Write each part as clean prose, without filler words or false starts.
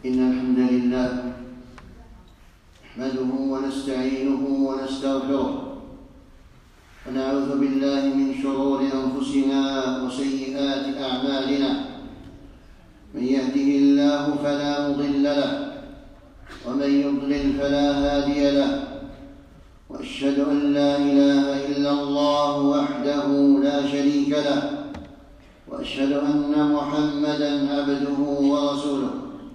إن الحمد لله نحمده ونستعينه ونستغفره ونعوذ بالله من شرور أنفسنا وسيئات أعمالنا. من يهده الله فلا مضل له ومن يضلل فلا هادي له، وأشهد أن لا إله إلا الله وحده لا شريك له، وأشهد أن محمدًا عبده ورسوله.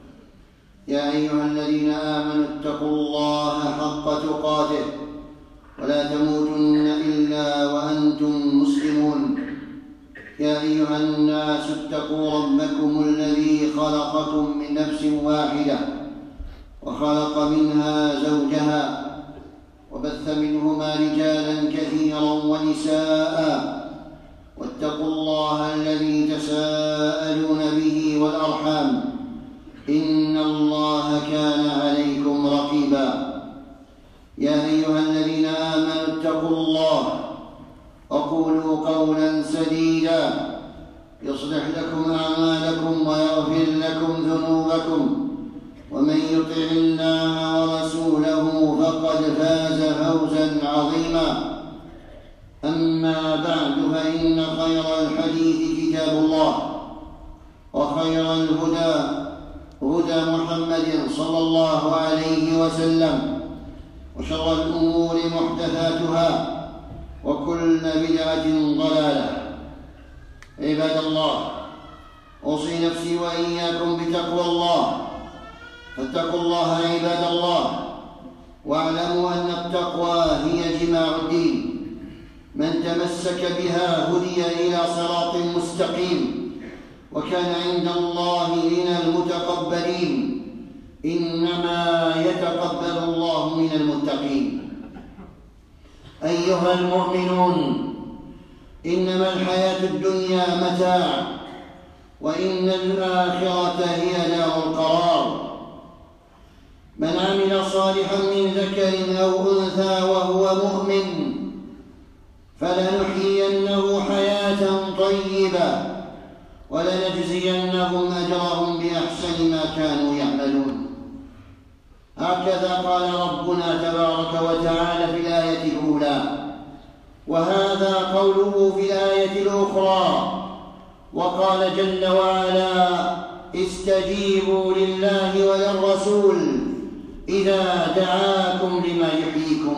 يا أيها الذين آمنوا اتقوا الله حق تقاته ولا تموتن إلا وأنتم مسلمون. يا أيها الناس اتقوا ربكم الذي خلقكم من نفس واحدة وخلق منها زوجها وبث منهما رجالا كثيرا ونساء، واتقوا الله الذي تساءلون به والأرحام، إن الله كان عليكم رقيبا. يا أيها الذين آمنوا اتقوا الله وقولوا قولا سديدا يصلح لكم أعمالكم ويغفر لكم ذنوبكم، ومن يطع الله ورسوله فقد فاز فوزا عظيما. أما بعد، فإن خير الحديث كتاب الله، وخير الهدى هدى محمد صلى الله عليه وسلم، وشر الأمور محدثاتها، وكل بدعة ضلالة. عباد الله، أوصي نفسي وإياكم بتقوى الله، فاتقوا الله عباد الله، واعلموا أن التقوى هي جماع الدين. من تمسك بها هدي إلى صراط مستقيم، وكان عند الله من المتقبلين. إنما يتقبل الله من المتقين. أيها المؤمنون، إنما الحياة الدنيا متاع، وإن الآخرة هي دار القرار. من عمل صالحا من ذكر أو أنثى وهو مؤمن فلنحيينه حياة طيبة ولنجزينهم أجرهم بأحسن ما كانوا يعملون. هكذا قال ربنا تبارك وتعالى في الآية الأولى، وهذا قوله في الآية الأخرى. وقال جل وعلا: استجيبوا لله وللرسول إذا دعاكم لما يحييكم.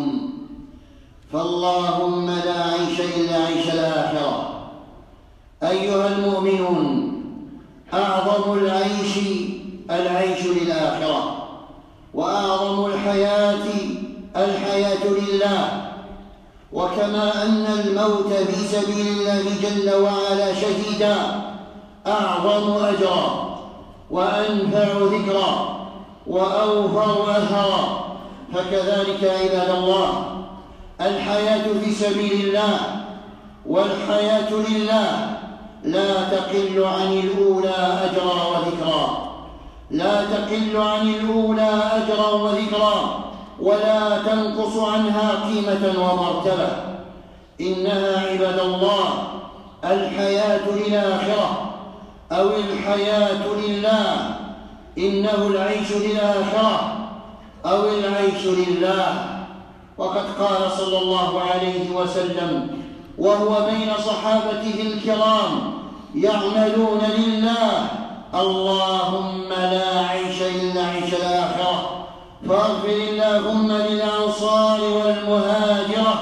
فاللهم لا عيش إلا عيش الآخرة. أيها المؤمنون، أعظم العيش العيش للآخرة، وأعظم الحياة لله. وكما أن الموت في سبيل الله جل وعلا شهيدا أعظم أجرا وأنفع ذكرا وأوفر أثرا، فكذلك عباد الله الحياة في سبيل الله والحياة لله لا تقل عن الأولى أجرا وذكرا، لا تقل عن الأولى أجرا وذكرا، ولا تنقص عنها قيمة ومرتبة. إنها عباد الله الحياة للآخرة أو الحياة لله. إنه العيش للآخرة أو العيش لله. وقد قال صلى الله عليه وسلم وهو بين صحابته الكرام يعملون لله: اللهم لا عيش إلا عيش الآخرة، فاغفر اللهم للأنصار والمهاجرة.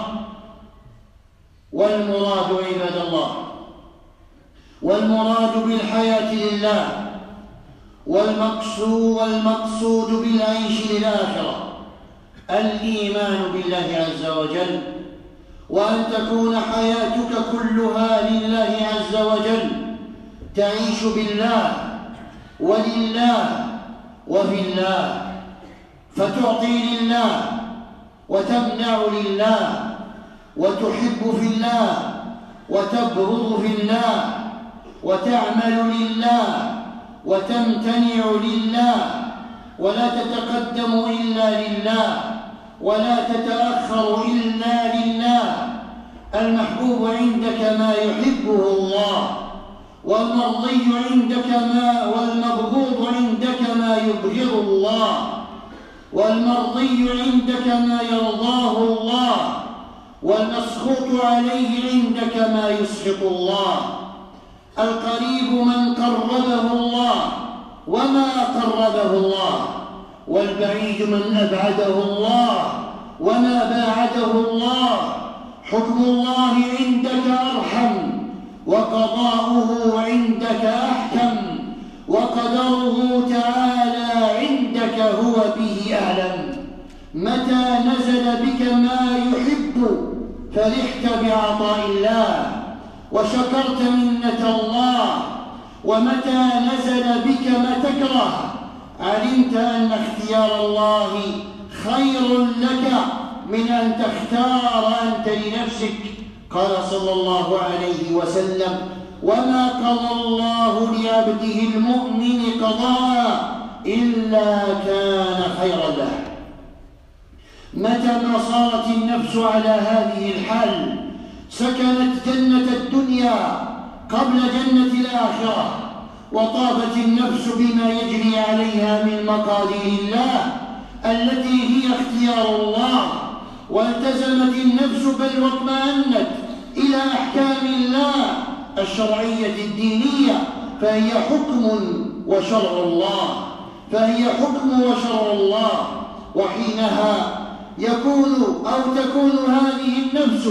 والمراد عباد الله، والمراد بالحياة لله والمقصود بالعيش للآخرة الإيمان بالله عز وجل، وأن تكون حياتك كلها لله عز وجل، تعيش بالله ولله وفي الله، فتعطي لله وتمنع لله، وتحب في الله وتبغض في الله، وتعمل لله وتمتنع لله، ولا تتقدم إلا لله ولا تتأخر إلا لله. المحبوب عندك ما يحبه الله، والمرضي عندك والمبغوض عندك ما يبغض الله، والمرضي عندك ما يرضاه الله، والمسخوط عليه عندك ما يسخط الله. القريب من قربه الله وما قربه الله، والبعيد من أبعده الله وما باعده الله. حكم الله عندك أرحم، وقضاؤه عندك أحكم، وقدره تعالى عندك هو به أعلم. متى نزل بك ما يحب فرحت بعطاء الله وشكرت منة الله، ومتى نزل بك ما تكره علمت أن اختيار الله خير لك من أن تختار أنت لنفسك. قال صلى الله عليه وسلم: وما قضى الله لعبده المؤمن قضاء إلا كان خيرا له. متى ما صارت النفس على هذه الحال سكنت جنة الدنيا قبل جنة الآخرة، وطابت النفس بما يجري عليها من مقادير الله التي هي اختيار الله، والتزمت النفس بل واطمأنت إلى أحكام الله الشرعية الدينية، فهي حكم وشرع الله، فهي حكم وشرع الله. وحينها تكون هذه النفس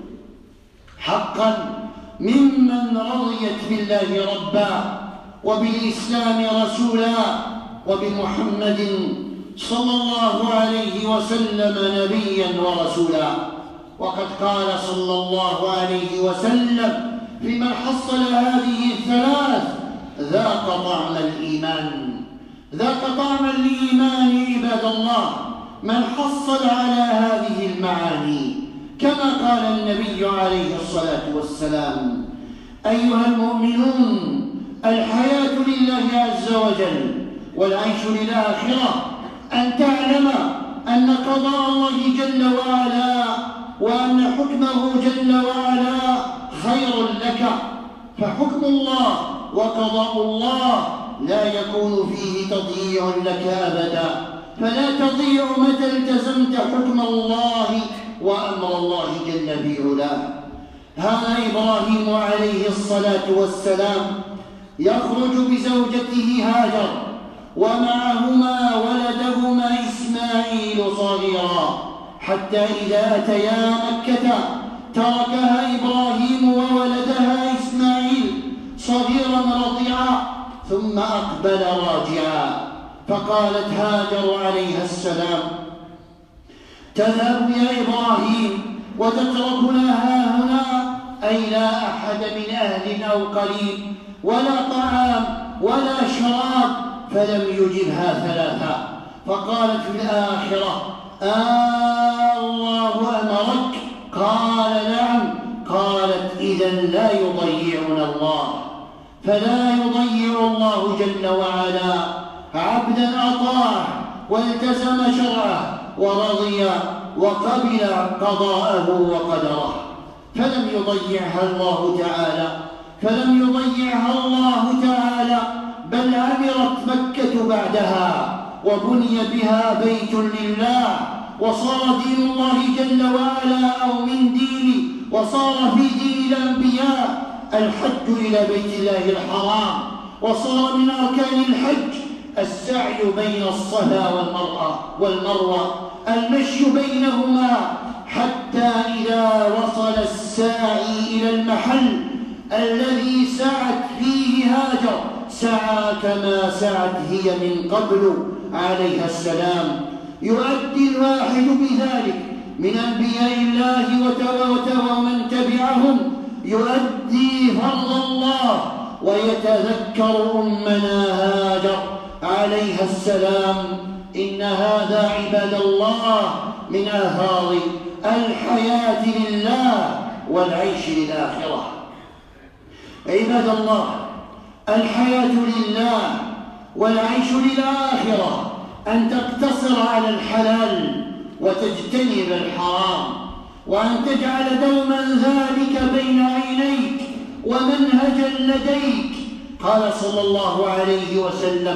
حقا ممن رضيت بالله ربا، وبالإسلام رسولا، وبمحمد صلى الله عليه وسلم نبيا ورسولا. وقد قال صلى الله عليه وسلم في من حصل هذه الثلاث: ذاق طعم الإيمان. ذاق طعم الإيمان عباد الله من حصل على هذه المعاني، كما قال النبي عليه الصلاة والسلام: أيها المؤمنون، الحياة لله عز وجل والعيش للآخرة. أن تعلم أن قضاء الله جل وعلا وأن حكمه جل وعلا خير لك، فحكم الله وقضاء الله لا يكون فيه تضييع لك أبدا، فلا تضيع متى التزمت حكم الله وأمر الله جل في علاه. هذا إبراهيم عليه الصلاة والسلام يخرج بزوجته هاجر ومعهما ولدهما إسماعيل صغيرا، حتى إذا أتيا مكة تركها إبراهيم وولدها إسماعيل صغيرا رضيعا، ثم أقبل راجعا. فقالت هاجر عليها السلام: تذهب يا إبراهيم وتتركنا هاهنا، أي لا أحد من أهل أو قريب، ولا طعام ولا شراب. فلم يجبها ثلاثا. فقالت في الآخرة: الله أمرك؟ قال: نعم. قالت: إذن لا يضيعنا الله. فلا يضيع الله جل وعلا عبدا أطاع والتزم شرعه ورضي وقبل قضاءه وقدره. فلم يضيعها الله تعالى، بل عمرت مكة بعدها وبني بها بيت لله، وصار دين الله جل وعلا أو من دين، وصار في دين الأنبياء الحج إلى بيت الله الحرام، وصار من أركان الحج السعي بين الصفا والمروة، المشي بينهما، حتى إذا وصل الساعي إلى المحل الذي سعت فيه هاجر سعى كما سعت هي من قبل عليها السلام. يؤدي الواحد بذلك من أنبياء الله ومن تبعهم يؤدي فرض الله ويتذكر أمنا هاجر عليها السلام. إن هذا عباد الله من آثار الحياة لله والعيش للآخرة. عباد الله، الحياة لله والعيش للآخرة أن تقتصر على الحلال وتجتنب الحرام، وأن تجعل دوما ذلك بين عينيك ومنهجا لديك. قال صلى الله عليه وسلم: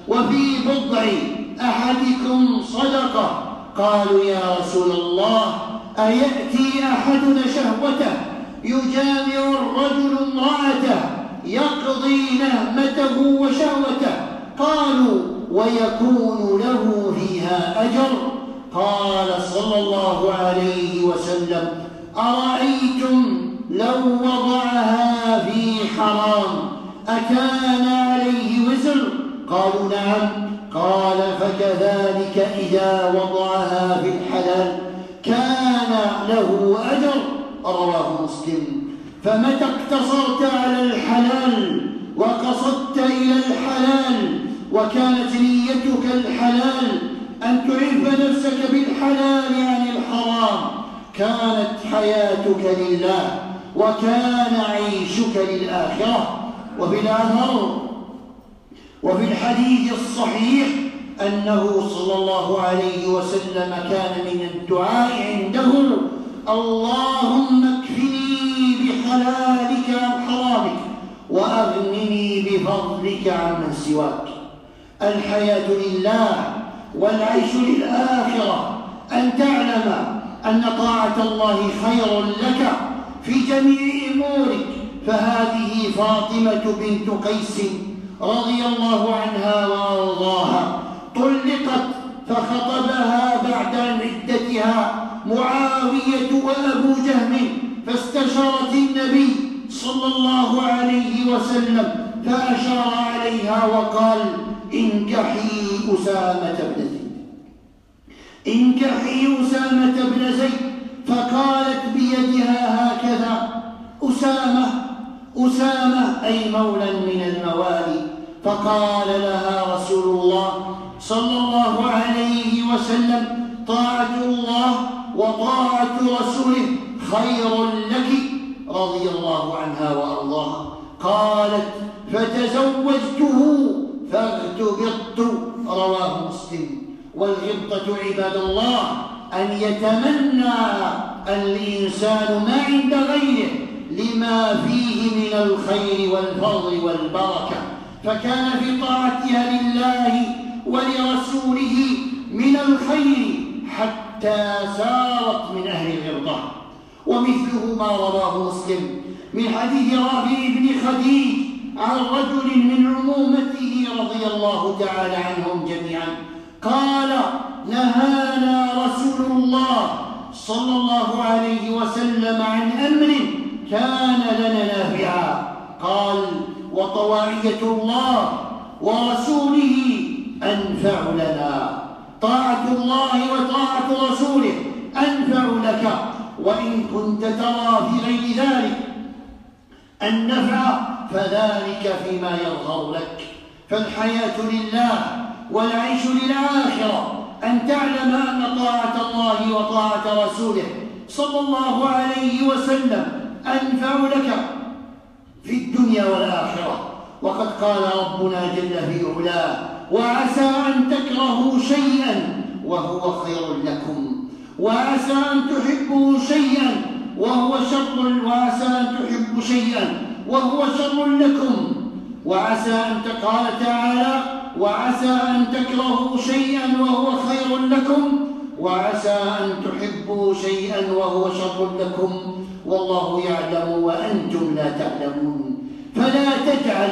وفي بضع أحدكم صدقة. قالوا يا رسول الله أيأتي أحدنا شهوته يجامع الرجل امرأته يقضي نهمته وشهوته؟ قالوا ويكون له فيها أجر. قال صلى الله عليه وسلم أرأيتم لو وضعها في حرام أكان عليه وزر؟ قالوا نعم. قال فكذلك إذا وضعها في الحلال كان له أجر. رواه مسلم. فمتى اقتصرت على الحلال وقصدت إلى الحلال وكانت نيتك الحلال أن تعرف نفسك بالحلال عن الحرام كانت حياتك لله وكان عيشك للآخرة. وفي الأثر وفي الحديث الصحيح أنه صلى الله عليه وسلم كان من الدعاء عنده اللهم اكفني بحلالك عن حرامك وأغنني بفضلك عمن سواك. الحياة لله والعيش للآخرة. أن تعلم أن طاعة الله خير لك في جميع أمورك. فهذه فاطمة بنت قيس رضي الله عنها وأرضاها طلقت فخطبها بعد عدتها معاوية وأبو جهم فاستشارت النبي صلى الله عليه وسلم فأشار عليها وقال انكحي أسامة بن زيد، انكحي أسامة بن زيد. فقالت بيدها هكذا أسامة أي مولى من الموالي. فقال لها رسول الله صلى الله عليه وسلم طاعة الله وطاعة رسوله خير لك. رضي الله عنها وأرضاها. قالت فتزوجته فاغتبطت. رواه مسلم. والغبطة عباد الله أن يتمنى الإنسان ما عند غيره لما فيه من الخير والفضل والبركة. فكان في طاعتها لله ولرسوله من الخير حتى سارت من أهل الغبطة. ومثله ما رواه مسلم من حديث رافع بن خديج عن رجل من عمومته رضي الله تعالى عنهم جميعا قال نهانا رسول الله صلى الله عليه وسلم عن أمر كان لنا نافعا. قال وطواعية الله ورسوله أنفع لنا. طاعة الله وطاعة رسوله أنفع لك. وإن كنت ترى في غير ذلك النفع فذلك فيما يظهر لك. فالحياة لله والعيش للآخرة. أن تعلم أن طاعة الله وطاعة رسوله صلى الله عليه وسلم أنفع لك في الدنيا والآخرة. وقد قال ربنا جل في علاه وعسى أن تكرهوا شيئا وهو خير لكم وعسى أن تحبوا شيئا وهو شر وعسى أن تحبوا شيئا وهو شر لكم وعسى أن قال تعالى وعسى أن تكرهوا شيئا وهو خير لكم وعسى أن تحبوا شيئا وهو شر لكم والله يعلم وأنتم لا تعلمون. فلا تجعل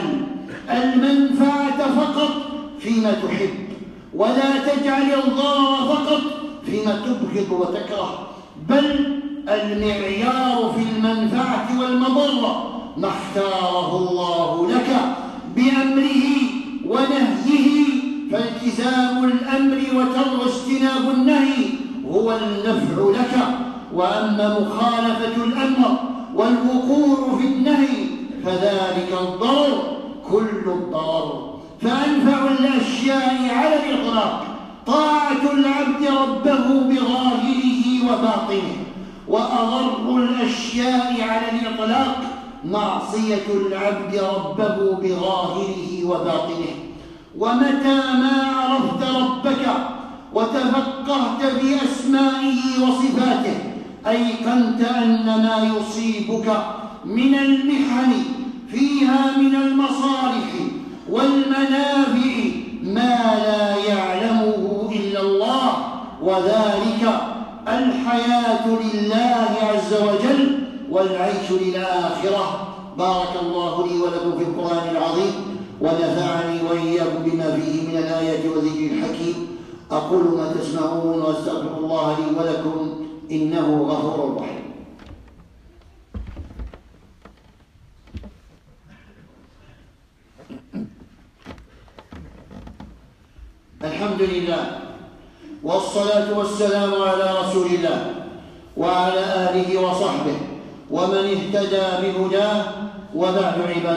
المنفعة فقط فيما تحب ولا تجعل الضرر فقط فيما تبغض وتكره، بل المعيار في المنفعة والمضرة ما اختاره الله لك بأمره ونهيه. فالتزام الأمر واجتناب النهي هو النفع لك. وأما مخالفة الأمر والوقوع في النهي فذلك الضرر كل الضرر. فأنفع الأشياء على الإطلاق طاعة العبد ربه بظاهره وباطنه، وأضر الأشياء على الإطلاق معصية العبد ربه بظاهره وباطنه. ومتى ما عرفت ربك وتفقهت في أسمائه وصفاته أيقنت أن ما يصيبك من المحن فيها من المصالح والمنافع ما لا يعلمه إلا الله، وذلك الحياة لله عز وجل والعيش للآخرة. بارك الله لي ولكم في القرآن العظيم، ونفعني وإياكم بما فيه من الآيات والذكر الحكيم. أقول ما تسمعون وأستغفر الله لي ولكم إنه غفور رحيم. الحمد لله والصلاة والسلام على رسول الله وعلى آله وصحبه ومن اهتدى بهداه، وبعد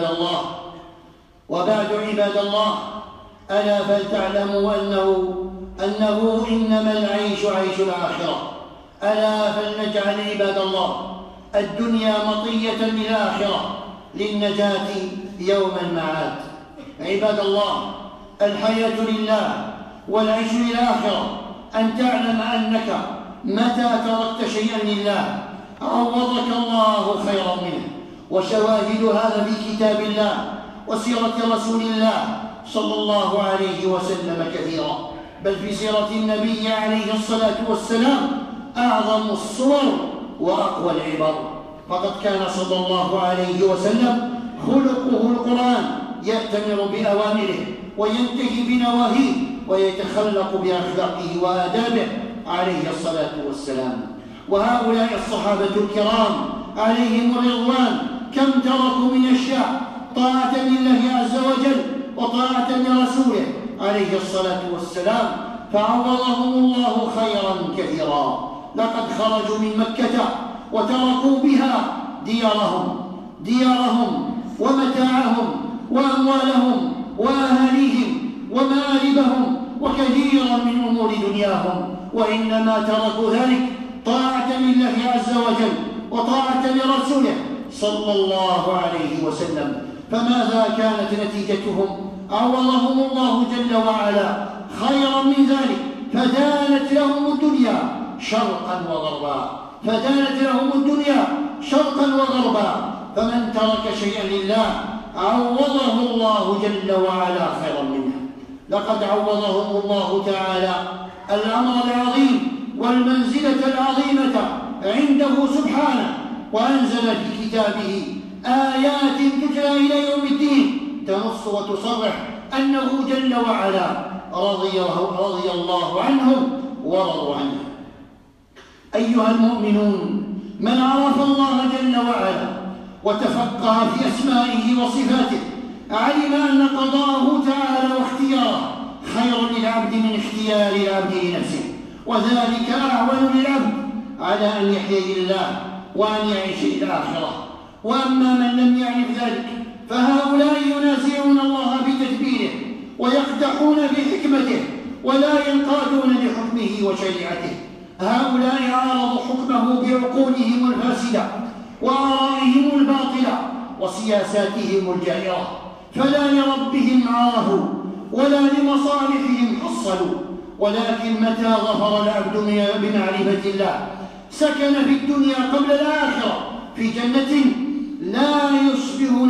عباد الله، ألا فلتعلموا أنه إنما العيش عيش الآخرة. ألا فلنجعل عباد الله الدنيا مطية للآخرة للنجاة يوم المعاد. عباد الله، الحياة لله والعيش للآخرة أن تعلم أنك متى تركت شيئا لله عوضك الله خيرا منه، وشواهد هذا في كتاب الله وسيرة رسول الله صلى الله عليه وسلم كثيرا، بل في سيرة النبي عليه الصلاة والسلام أعظم الصور وأقوى العبر. فقد كان صلى الله عليه وسلم خلقه القرآن، يأتمر بأوامره وينتهي بنواهيه ويتخلق بأخلاقه وآدابه عليه الصلاة والسلام. وهؤلاء الصحابة الكرام عليهم الرضوان كم تركوا من أشياء طاعة لله عز وجل وطاعة لرسوله عليه الصلاة والسلام، فعوضهم الله خيرا كثيرا. لقد خرجوا من مكة وتركوا بها ديارهم ومتاعهم وأموالهم وأهاليهم ومآربهم وكثيرا من أمور دنياهم، وإنما تركوا ذلك طاعة لله عز وجل وطاعة لرسوله صلى الله عليه وسلم. فماذا كانت نتيجتهم؟ عوضهم الله جل وعلا خيرا من ذلك، فدانت لهم الدنيا شرقا وغربا. فمن ترك شيئا لله عوضه الله جل وعلا خيرا منه. لقد عوضهم الله تعالى الأمر العظيم والمنزلة العظيمة عنده سبحانه، وأنزل في كتابه آيات تتلى إلى يوم الدين تنص وتصرح أنه جل وعلا رضي الله عنهم ورضوا عنه. أيها المؤمنون، من عرف الله جل وعلا وتفقه في أسمائه وصفاته علم أن قضاءه تعالى واختياره خير للعبد من اختيار العبد لنفسه، وذلك أعون للعبد على أن يحيي لله وأن يعيش للآخرة. وأما من لم يعرف ذلك فهؤلاء ينازعون الله بتدبيره ويقدحون بحكمته ولا ينقادون لحكمه وشريعته. هؤلاء عارضوا حكمه بعقولهم الفاسدة وآرائهم الباطلة وسياساتهم الجائرة، فلا لربهم عارفوا ولا لمصالحهم حصلوا. ولكن متى ظفر العبد بمعرفة الله سكن في الدنيا قبل الآخرة في جنة لا يشبه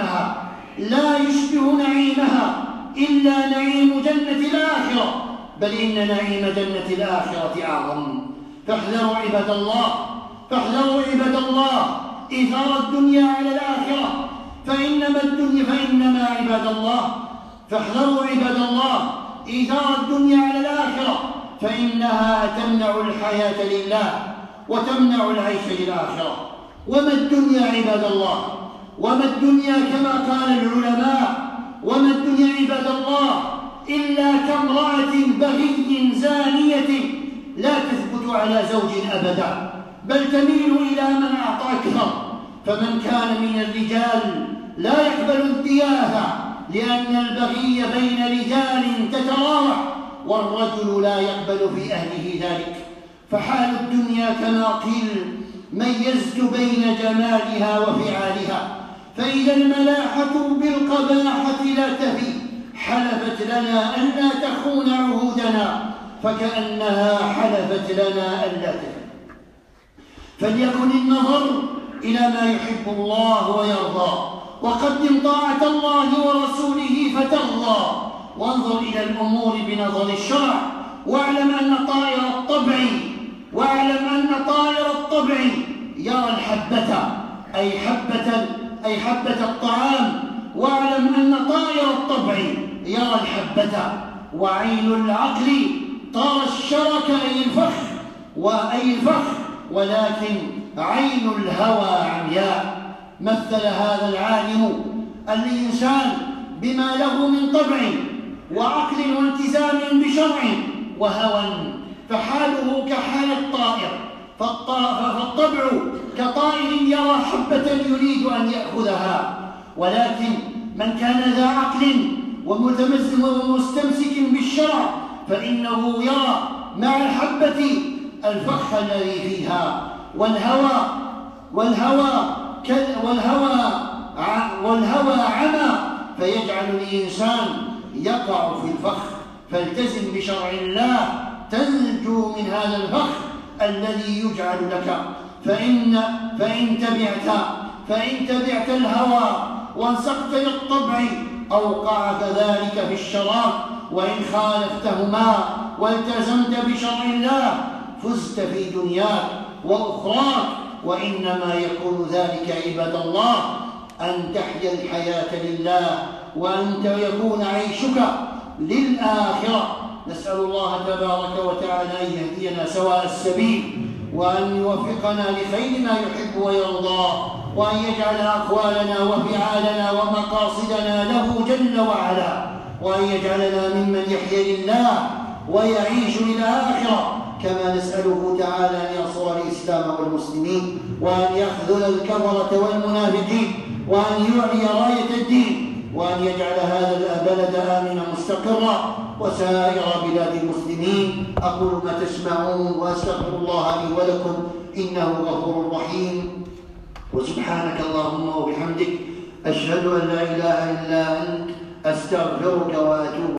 نعيمها إلا نعيم جنة الآخرة، بل إن نعيم جنة الآخرة أعظم. فاحذروا عباد الله إثار الدنيا على الآخرة، فإنما عباد الله فاحذروا عباد الله إثار الدنيا على الآخرة، فإنها تمنع الحياة لله وتمنع العيش للآخرة. وما الدنيا عباد الله؟ وما الدنيا كما قال العلماء؟ وما الدنيا عباد الله إلا كامرأة بغي زانية لا تثبت على زوج أبدا، بل تميل إلى من أعطى أكثر. فمن كان من الرجال لا يقبل الدياثة، لأن البغي بين رجال تتراوح، والرجل لا يقبل في أهله ذلك. فحال الدنيا كما قيل ميزت بين جمالها وفعالها، فإذا الملاحة بالقباحة لا تفي حلفت لنا ألا تخون عهودنا، فكأنها حلفت لنا ألا تفي. فليكن النظر إلى ما يحب الله ويرضى، وقدم طاعة الله ورسوله فترضى، وانظر إلى الأمور بنظر الشرع، واعلم أن طائر الطبع يرى الحبة أي حبة الطعام، واعلم أن طائر الطبع يرى الحبة، وعين العقل ترى الشرك أي الفخ، ولكن عين الهوى عمياء. مثل هذا العالم الإنسان بما له من طبع وعقل والتزام بشرع وهوى، فحاله كحال الطائر، فالطبع كطائر يرى حبة يريد أن يأخذها، ولكن من كان ذا عقل ومستمسك بالشرع فإنه يرى مع الحبة الفخ الذي فيها، والهوى عمى فيجعل الإنسان يقع في الفخ. فالتزم بشرع الله تنجو من هذا الفخ الذي يجعل لك. فإن تبعت الهوى وانسقت للطبع أوقعك ذلك في الشراب، وإن خالفتهما والتزمت بشرع الله فزت في دنياك وأخراك. وإنما يكون ذلك عباد الله أن تحيا الحياة لله، وأن يكون عيشك للآخرة. نسأل الله تبارك وتعالى أن يهدينا سواء السبيل، وأن يوفقنا لخير ما يحب ويرضى، وأن يجعل أقوالنا وفعالنا ومقاصدنا له جل وعلا، وأن يجعلنا ممن يحيا لله ويعيش للآخرة، كما نسأله تعالى أن ينصر الإسلام والمسلمين، وأن يخذل الكفرة والمنافقين، وأن يعلي راية الدين، وأن يجعل هذا البلد آمنا مستقرا وسائر بلاد المسلمين. أقول ما تسمعون وأستغفر الله لي ولكم إنه غفور رحيم. وسبحانك اللهم وبحمدك أشهد أن لا إله إلا أنت أستغفرك وأتوب